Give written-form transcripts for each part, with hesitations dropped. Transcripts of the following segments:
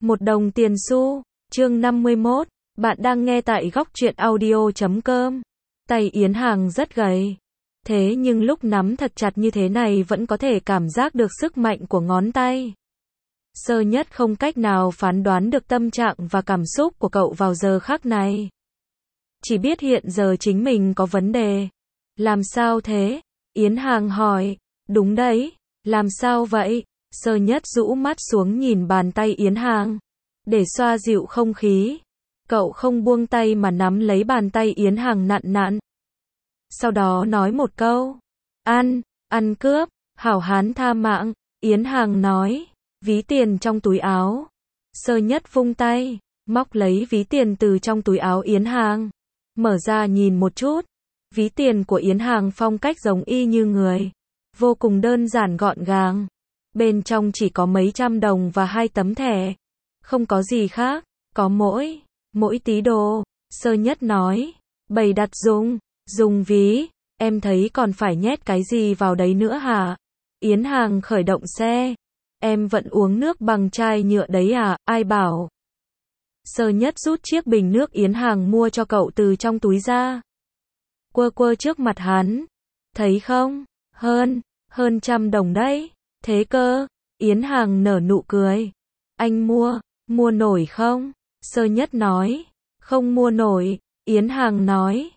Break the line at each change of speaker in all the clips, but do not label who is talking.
Một đồng tiền xu. Chương 51. Bạn đang nghe tại góc truyện audio.com. Tay Yến Hàng rất gầy. Thế nhưng lúc nắm thật chặt như thế này vẫn có thể cảm giác được sức mạnh của ngón tay. Sơ Nhất không cách nào phán đoán được tâm trạng và cảm xúc của cậu vào giờ khắc này. Chỉ biết hiện giờ chính mình có vấn đề. Làm sao thế? Yến Hàng hỏi. Đúng đấy. Làm sao vậy? Sơ Nhất rũ mắt xuống nhìn bàn tay Yến Hàng. Để xoa dịu không khí. Cậu không buông tay mà nắm lấy bàn tay Yến Hàng nặn nặn. Sau đó nói một câu. Ăn cướp, hảo hán tha mạng. Yến Hàng nói. Ví tiền trong túi áo. Sơ Nhất vung tay, móc lấy ví tiền từ trong túi áo Yến Hàng. Mở ra nhìn một chút. Ví tiền của Yến Hàng phong cách giống y như người. Vô cùng đơn giản gọn gàng. Bên trong chỉ có mấy trăm đồng và 2 tấm thẻ. Không có gì khác, có mỗi tí đồ. Sơ Nhất nói. Bày đặt dùng ví. Em thấy còn phải nhét cái gì vào đấy nữa hả? Yến Hàng khởi động xe. Em vẫn uống nước bằng chai nhựa đấy à, ai bảo? Sơ Nhất rút chiếc bình nước Yến Hàng mua cho cậu từ trong túi ra. Quơ trước mặt hắn. Thấy không? Hơn 100 đồng đấy. Thế cơ? Yến Hàng nở nụ cười. Anh mua nổi không? Sơ Nhất nói. Không mua nổi. Yến Hàng nói.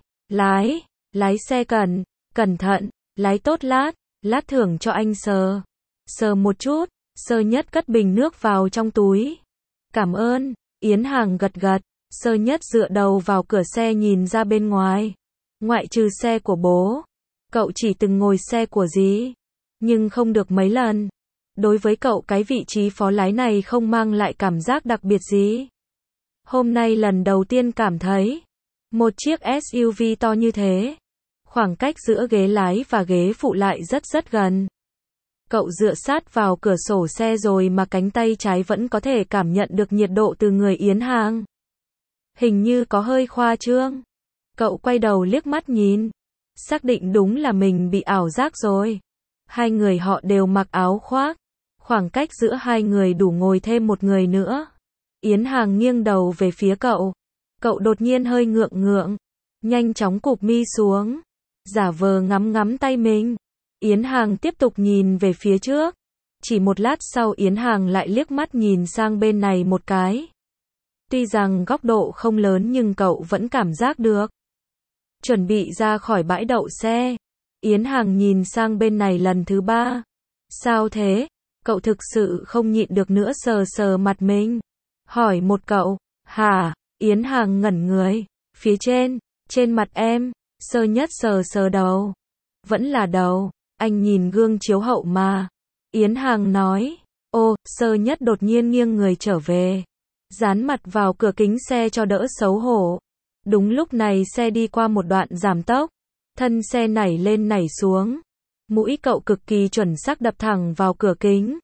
Lái xe cẩn thận, lái tốt lát thưởng cho anh sờ một chút. Sơ Nhất cất bình nước vào trong túi. Cảm ơn. Yến Hàng gật. Sơ Nhất dựa đầu vào cửa xe nhìn ra bên ngoài. Ngoại trừ xe của bố, cậu chỉ từng ngồi xe của dì, nhưng không được mấy lần. Đối với cậu cái vị trí phó lái này không mang lại cảm giác đặc biệt gì. Hôm nay lần đầu tiên cảm thấy một chiếc SUV to như thế, khoảng cách giữa ghế lái và ghế phụ lại rất gần. Cậu dựa sát vào cửa sổ xe rồi mà cánh tay trái vẫn có thể cảm nhận được nhiệt độ từ người Yến Hàng. Hình như có hơi khoa trương. Cậu quay đầu liếc mắt nhìn. Xác định đúng là mình bị ảo giác rồi. Hai người họ đều mặc áo khoác. Khoảng cách giữa hai người đủ ngồi thêm một người nữa. Yến Hàng nghiêng đầu về phía cậu. Cậu đột nhiên hơi ngượng. Nhanh chóng cụp mi xuống. Giả vờ ngắm tay mình. Yến Hàng tiếp tục nhìn về phía trước. Chỉ một lát sau Yến Hàng lại liếc mắt nhìn sang bên này một cái. Tuy rằng góc độ không lớn nhưng cậu vẫn cảm giác được. Chuẩn bị ra khỏi bãi đậu xe. Yến Hàng nhìn sang bên này lần thứ 3. Sao thế? Cậu thực sự không nhịn được nữa sờ mặt mình. Hỏi một cậu. Hả? Yến Hàng ngẩn người. Phía trên mặt em. Sơ Nhất sờ đầu. Vẫn là đầu. Anh nhìn gương chiếu hậu mà. Yến Hàng nói. Ô, Sơ Nhất đột nhiên nghiêng người trở về. Dán mặt vào cửa kính xe cho đỡ xấu hổ. Đúng lúc này xe đi qua một đoạn giảm tốc. Thân xe nảy lên nảy xuống. Mũi cậu cực kỳ chuẩn xác đập thẳng vào cửa kính.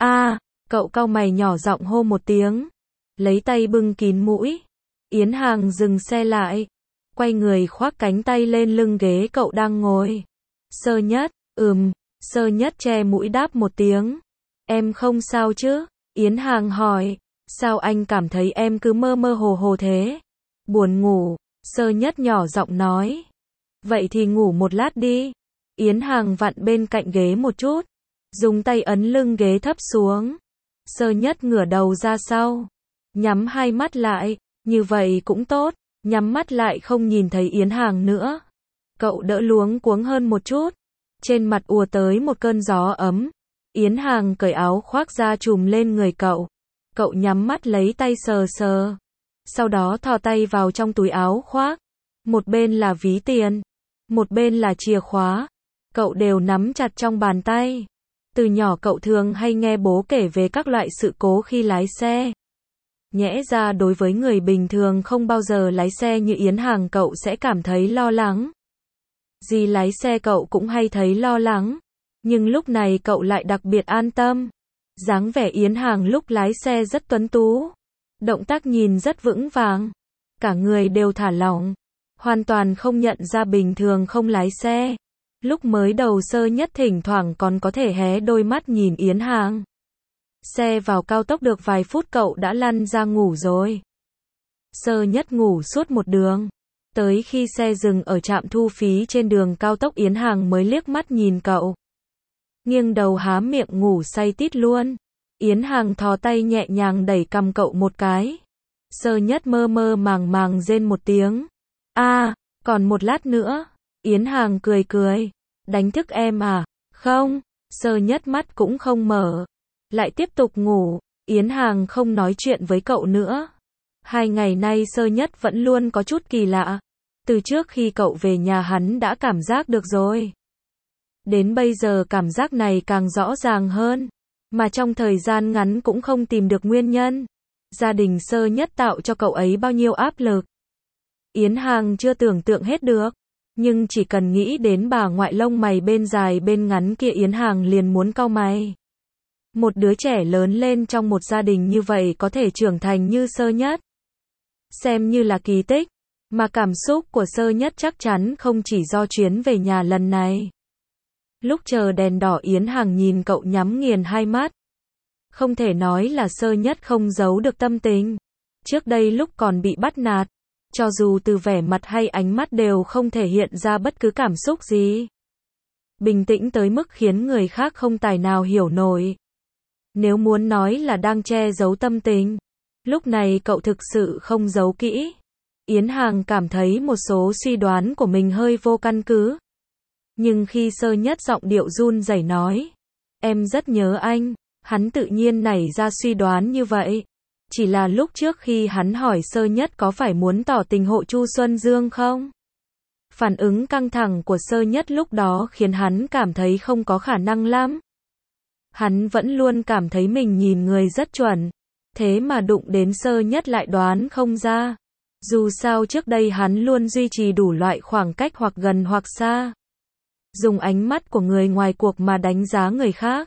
Cậu cau mày nhỏ giọng hô một tiếng. Lấy tay bưng kín mũi. Yến Hàng dừng xe lại. Quay người khoác cánh tay lên lưng ghế cậu đang ngồi. Sơ Nhất, Sơ Nhất che mũi đáp một tiếng. Em không sao chứ? Yến Hàng hỏi. Sao anh cảm thấy em cứ mơ hồ thế? Buồn ngủ. Sơ Nhất nhỏ giọng nói. Vậy thì ngủ một lát đi. Yến Hàng vặn bên cạnh ghế một chút. Dùng tay ấn lưng ghế thấp xuống. Sơ Nhất ngửa đầu ra sau. Nhắm hai mắt lại. Như vậy cũng tốt. Nhắm mắt lại không nhìn thấy Yến Hàng nữa. Cậu đỡ luống cuống hơn một chút. Trên mặt ùa tới một cơn gió ấm. Yến Hàng cởi áo khoác ra trùm lên người cậu. Cậu nhắm mắt lấy tay sờ. Sau đó thò tay vào trong túi áo khoác. Một bên là ví tiền. Một bên là chìa khóa. Cậu đều nắm chặt trong bàn tay. Từ nhỏ cậu thường hay nghe bố kể về các loại sự cố khi lái xe. Nhẽ ra đối với người bình thường không bao giờ lái xe như Yến Hàng cậu sẽ cảm thấy lo lắng. Dì lái xe cậu cũng hay thấy lo lắng. Nhưng lúc này cậu lại đặc biệt an tâm. Dáng vẻ Yến Hàng lúc lái xe rất tuấn tú. Động tác nhìn rất vững vàng. Cả người đều thả lỏng. Hoàn toàn không nhận ra bình thường không lái xe. Lúc mới đầu Sơ Nhất thỉnh thoảng còn có thể hé đôi mắt nhìn Yến Hàng. Xe vào cao tốc được vài phút cậu đã lăn ra ngủ rồi. Sơ Nhất ngủ suốt một đường. Tới khi xe dừng ở trạm thu phí trên đường cao tốc Yến Hàng mới liếc mắt nhìn cậu. Nghiêng đầu há miệng ngủ say tít luôn. Yến Hàng thò tay nhẹ nhàng đẩy cằm cậu một cái. Sơ Nhất mơ mơ màng màng rên một tiếng. Còn một lát nữa. Yến Hàng cười cười. Đánh thức em à? Không. Sơ Nhất mắt cũng không mở. Lại tiếp tục ngủ. Yến Hàng không nói chuyện với cậu nữa. 2 ngày nay Sơ Nhất vẫn luôn có chút kỳ lạ. Từ trước khi cậu về nhà hắn đã cảm giác được rồi. Đến bây giờ cảm giác này càng rõ ràng hơn. Mà trong thời gian ngắn cũng không tìm được nguyên nhân. Gia đình Sơ Nhất tạo cho cậu ấy bao nhiêu áp lực. Yến Hàng chưa tưởng tượng hết được. Nhưng chỉ cần nghĩ đến bà ngoại lông mày bên dài bên ngắn kia Yến Hàng liền muốn cau mày. Một đứa trẻ lớn lên trong một gia đình như vậy có thể trưởng thành như Sơ Nhất. Xem như là kỳ tích. Mà cảm xúc của Sơ Nhất chắc chắn không chỉ do chuyến về nhà lần này. Lúc chờ đèn đỏ Yến Hàng nhìn cậu nhắm nghiền hai mắt. Không thể nói là Sơ Nhất không giấu được tâm tình. Trước đây lúc còn bị bắt nạt, cho dù từ vẻ mặt hay ánh mắt đều không thể hiện ra bất cứ cảm xúc gì. Bình tĩnh tới mức khiến người khác không tài nào hiểu nổi. Nếu muốn nói là đang che giấu tâm tình, lúc này cậu thực sự không giấu kỹ. Yến Hàng cảm thấy một số suy đoán của mình hơi vô căn cứ. Nhưng khi Sơ Nhất giọng điệu run rẩy nói, em rất nhớ anh, hắn tự nhiên nảy ra suy đoán như vậy. Chỉ là lúc trước khi hắn hỏi Sơ Nhất có phải muốn tỏ tình hộ Chu Xuân Dương không? Phản ứng căng thẳng của Sơ Nhất lúc đó khiến hắn cảm thấy không có khả năng lắm. Hắn vẫn luôn cảm thấy mình nhìn người rất chuẩn. Thế mà đụng đến Sơ Nhất lại đoán không ra. Dù sao trước đây hắn luôn duy trì đủ loại khoảng cách hoặc gần hoặc xa. Dùng ánh mắt của người ngoài cuộc mà đánh giá người khác.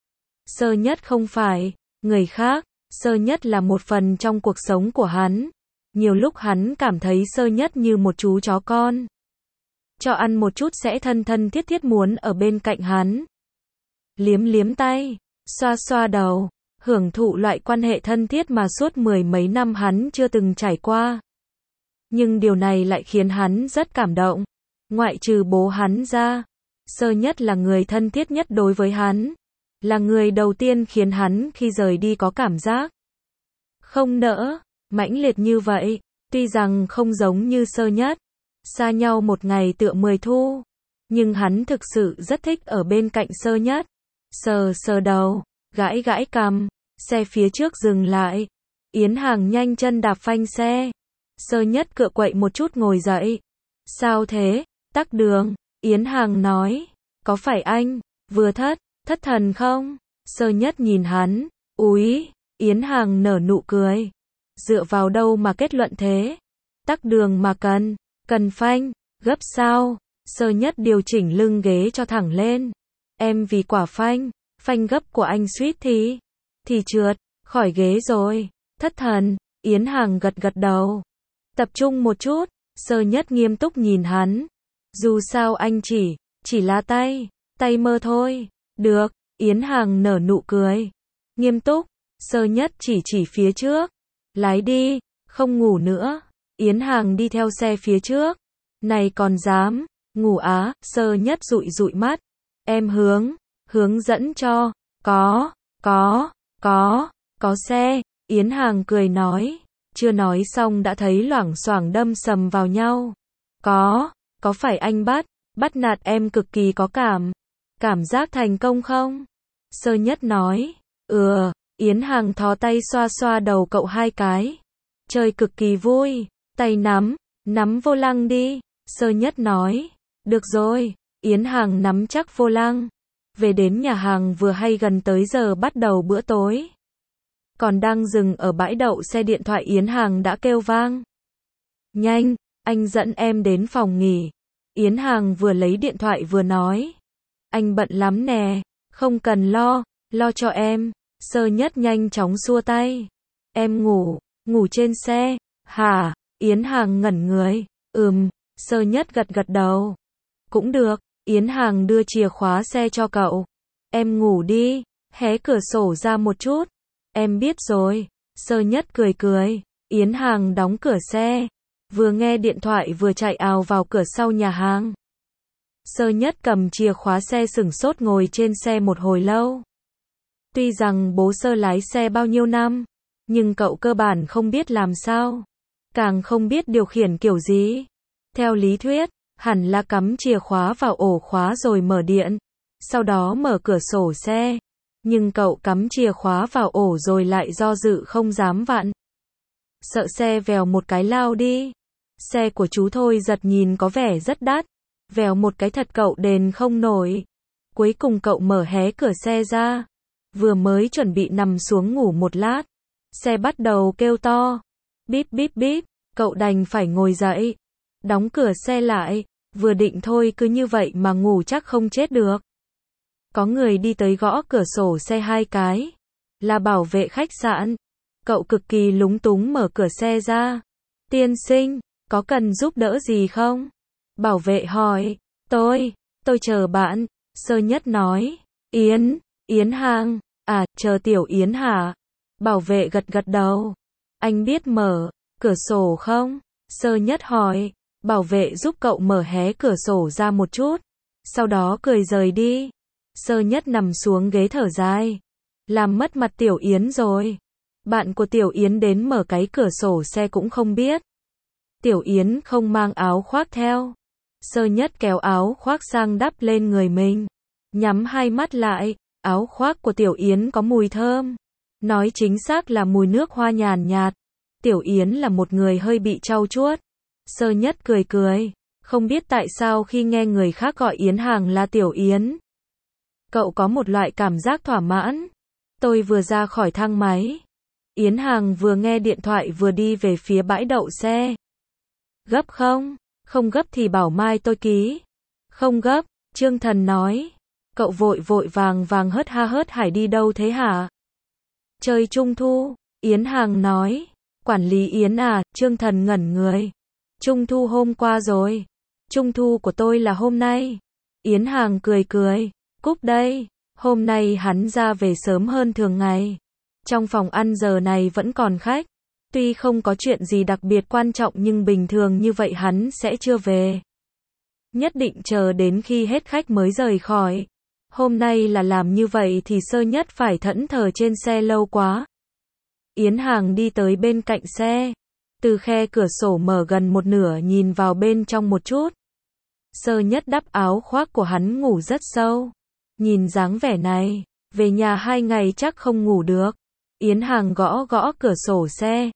Sơ Nhất không phải người khác, Sơ Nhất là một phần trong cuộc sống của hắn. Nhiều lúc hắn cảm thấy Sơ Nhất như một chú chó con. Cho ăn một chút sẽ thân thân thiết thiết muốn ở bên cạnh hắn. Liếm liếm tay, xoa xoa đầu, hưởng thụ loại quan hệ thân thiết mà suốt 10 mấy năm hắn chưa từng trải qua. Nhưng điều này lại khiến hắn rất cảm động. Ngoại trừ bố hắn ra, Sơ Nhất là người thân thiết nhất đối với hắn. Là người đầu tiên khiến hắn khi rời đi có cảm giác không nỡ, mãnh liệt như vậy. Tuy rằng không giống như Sơ Nhất, xa nhau một ngày tựa 10 thu. Nhưng hắn thực sự rất thích ở bên cạnh Sơ Nhất. Sờ sờ đầu, gãi gãi cằm, xe phía trước dừng lại. Yến Hàng nhanh chân đạp phanh xe. Sơ Nhất cựa quậy một chút ngồi dậy. Sao thế? Tắc đường. Yến Hàng nói. Có phải anh vừa thất thần không? Sơ Nhất nhìn hắn. Úi. Yến Hàng nở nụ cười. Dựa vào đâu mà kết luận thế? Tắc đường mà cần phanh, gấp sao? Sơ Nhất điều chỉnh lưng ghế cho thẳng lên. Em vì quả phanh gấp của anh suýt thì trượt khỏi ghế rồi. Thất thần. Yến Hàng gật gật đầu. Tập trung một chút. Sơ Nhất nghiêm túc nhìn hắn. Dù sao anh chỉ là tay mơ thôi. Được. Yến Hàng nở nụ cười. Nghiêm túc. Sơ Nhất chỉ phía trước. Lái đi, không ngủ nữa. Yến Hàng đi theo xe phía trước. Này còn dám ngủ á? Sơ Nhất dụi mắt. Em hướng dẫn cho. Có xe. Yến Hàng cười nói. Chưa nói xong đã thấy loảng xoảng đâm sầm vào nhau. Có phải anh bắt nạt em cực kỳ có cảm giác thành công không? Sơ Nhất nói. Yến Hàng thò tay xoa xoa đầu cậu 2 cái. Chơi cực kỳ vui. Tay nắm vô lăng đi. Sơ Nhất nói. Được rồi. Yến Hàng nắm chắc vô lăng. Về đến nhà hàng vừa hay gần tới giờ bắt đầu bữa tối. Còn đang dừng ở bãi đậu xe điện thoại Yến Hàng đã kêu vang. Nhanh, anh dẫn em đến phòng nghỉ. Yến Hàng vừa lấy điện thoại vừa nói. Anh bận lắm nè, không cần lo cho em. Sơ Nhất nhanh chóng xua tay. Em ngủ trên xe, hả? Yến Hàng ngẩn người. Sơ Nhất gật đầu. Cũng được. Yến Hàng đưa chìa khóa xe cho cậu. Em ngủ đi. hé cửa sổ ra một chút. Em biết rồi. Sơ Nhất cười cười. Yến Hàng đóng cửa xe. Vừa nghe điện thoại vừa chạy ào vào cửa sau nhà hàng. Sơ Nhất cầm chìa khóa xe sửng sốt ngồi trên xe một hồi lâu. Tuy rằng bố Sơ lái xe bao nhiêu năm, nhưng cậu cơ bản không biết làm sao. Càng không biết điều khiển kiểu gì. Theo lý thuyết, hẳn là cắm chìa khóa vào ổ khóa rồi mở điện. Sau đó mở cửa sổ xe. Nhưng cậu cắm chìa khóa vào ổ rồi lại do dự không dám vặn. Sợ xe vèo một cái lao đi. Xe của chú Thôi Giật nhìn có vẻ rất đắt. Vèo một cái thật cậu đền không nổi. Cuối cùng cậu mở hé cửa xe ra. Vừa mới chuẩn bị nằm xuống ngủ một lát. Xe bắt đầu kêu to. Bíp bíp bíp. Cậu đành phải ngồi dậy. Đóng cửa xe lại. Vừa định thôi cứ như vậy mà ngủ chắc không chết được. Có người đi tới gõ cửa sổ xe 2 cái. Là bảo vệ khách sạn. Cậu cực kỳ lúng túng mở cửa xe ra. Tiên sinh, có cần giúp đỡ gì không? Bảo vệ hỏi. Tôi chờ bạn. Sơ Nhất nói. Yến Hàng. À, chờ Tiểu Yến hả? Bảo vệ gật gật đầu. Anh biết mở cửa sổ không? Sơ Nhất hỏi. Bảo vệ giúp cậu mở hé cửa sổ ra một chút. Sau đó cười rời đi. Sơ Nhất nằm xuống ghế thở dài. Làm mất mặt Tiểu Yến rồi. Bạn của Tiểu Yến đến mở cái cửa sổ xe cũng không biết. Tiểu Yến không mang áo khoác theo. Sơ Nhất kéo áo khoác sang đắp lên người mình. Nhắm hai mắt lại. Áo khoác của Tiểu Yến có mùi thơm. Nói chính xác là mùi nước hoa nhàn nhạt. Tiểu Yến là một người hơi bị trau chuốt. Sơ Nhất cười cười. Không biết tại sao khi nghe người khác gọi Yến Hàng là Tiểu Yến. Cậu có một loại cảm giác thỏa mãn. Tôi vừa ra khỏi thang máy. Yến Hàng vừa nghe điện thoại vừa đi về phía bãi đậu xe. Gấp không? Không gấp thì bảo mai tôi ký. Không gấp, Trương Thần nói. Cậu vội vàng hớt ha hớt hải đi đâu thế hả? Chơi Trung Thu, Yến Hàng nói. Quản lý Yến à, Trương Thần ngẩn người. Trung Thu hôm qua rồi. Trung Thu của tôi là hôm nay. Yến Hàng cười cười. Cúp đây. Hôm nay hắn ra về sớm hơn thường ngày. Trong phòng ăn giờ này vẫn còn khách. Tuy không có chuyện gì đặc biệt quan trọng nhưng bình thường như vậy hắn sẽ chưa về. Nhất định chờ đến khi hết khách mới rời khỏi. Hôm nay là làm như vậy thì Sơ Nhất phải thẫn thờ trên xe lâu quá. Yến Hàng đi tới bên cạnh xe. Từ khe cửa sổ mở gần một nửa nhìn vào bên trong một chút. Sơ Nhất đắp áo khoác của hắn ngủ rất sâu. Nhìn dáng vẻ này, về nhà 2 ngày chắc không ngủ được. Yến Hàng gõ cửa sổ xe.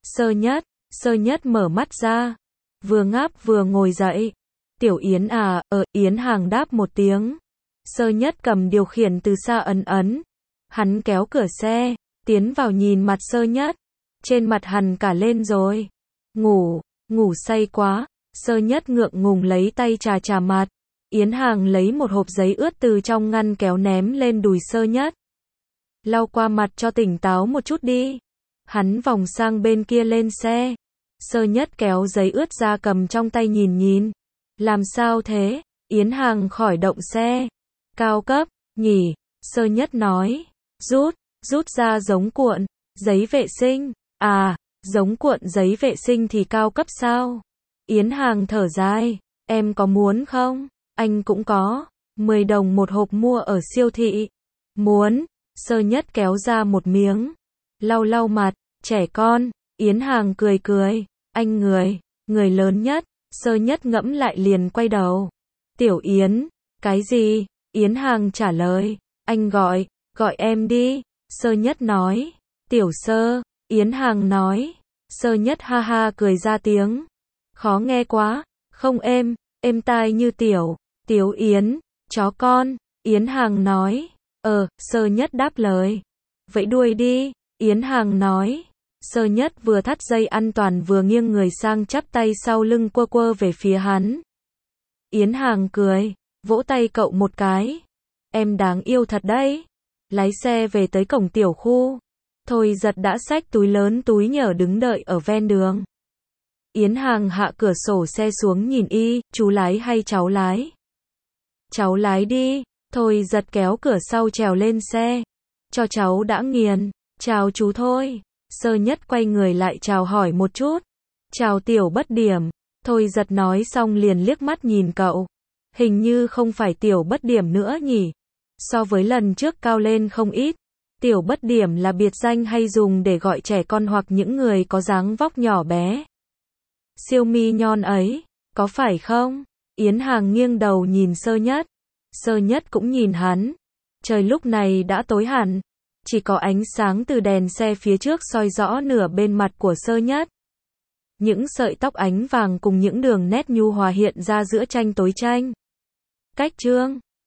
Sơ Nhất mở mắt ra. Vừa ngáp vừa ngồi dậy. Tiểu Yến à, Yến Hàng đáp một tiếng. Sơ Nhất cầm điều khiển từ xa ấn. Hắn kéo cửa xe, tiến vào nhìn mặt Sơ Nhất. Trên mặt hằn cả lên rồi. Ngủ say quá. Sơ Nhất ngượng ngùng lấy tay chà mặt. Yến Hàng lấy một hộp giấy ướt từ trong ngăn kéo ném lên đùi Sơ Nhất. Lau qua mặt cho tỉnh táo một chút đi. Hắn vòng sang bên kia lên xe. Sơ Nhất kéo giấy ướt ra cầm trong tay nhìn. Làm sao thế? Yến Hàng khỏi động xe. Cao cấp, nhỉ? Sơ Nhất nói. Rút ra giống cuộn giấy vệ sinh. À, giống cuộn giấy vệ sinh thì cao cấp sao? Yến Hàng thở dài. Em có muốn không? Anh cũng có. 10 đồng một hộp mua ở siêu thị. Muốn. Sơ Nhất kéo ra một miếng. Lau mặt. Trẻ con. Yến Hàng cười. Anh người lớn nhất. Sơ Nhất ngẫm lại liền quay đầu. Tiểu Yến. Cái gì? Yến Hàng trả lời. Anh gọi em đi. Sơ Nhất nói. Tiểu Sơ. Yến Hàng nói. Sơ Nhất ha ha cười ra tiếng. Khó nghe quá. Không êm tai như Tiểu Yến. Chó con. Yến Hàng nói. Sơ Nhất đáp lời. Vẫy đuôi đi. Yến Hàng nói. Sơ Nhất vừa thắt dây an toàn vừa nghiêng người sang chắp tay sau lưng quơ về phía hắn. Yến Hàng cười. Vỗ tay cậu một cái. Em đáng yêu thật đấy. Lái xe về tới cổng tiểu khu. Thôi Giật đã xách túi lớn túi nhở đứng đợi ở ven đường. Yến Hàng hạ cửa sổ xe xuống nhìn chú lái hay cháu lái? Cháu lái đi. Thôi Giật kéo cửa sau trèo lên xe. cho cháu đã nghiền. Chào chú thôi. Sơ nhất quay người lại chào hỏi một chút. Chào Tiểu Bất Điểm. Thôi Giật nói xong liền liếc mắt nhìn cậu. Hình như không phải Tiểu Bất Điểm nữa nhỉ. So với lần trước cao lên không ít. Tiểu Bất Điểm là biệt danh hay dùng để gọi trẻ con hoặc những người có dáng vóc nhỏ bé. Siêu mi nhon ấy, có phải không? Yến Hàng nghiêng đầu nhìn Sơ Nhất. Sơ Nhất cũng nhìn hắn. Trời lúc này đã tối hẳn. Chỉ có ánh sáng từ đèn xe phía trước soi rõ nửa bên mặt của Sơ Nhất. Những sợi tóc ánh vàng cùng những đường nét nhu hòa hiện ra giữa tranh tối tranh. Cách chương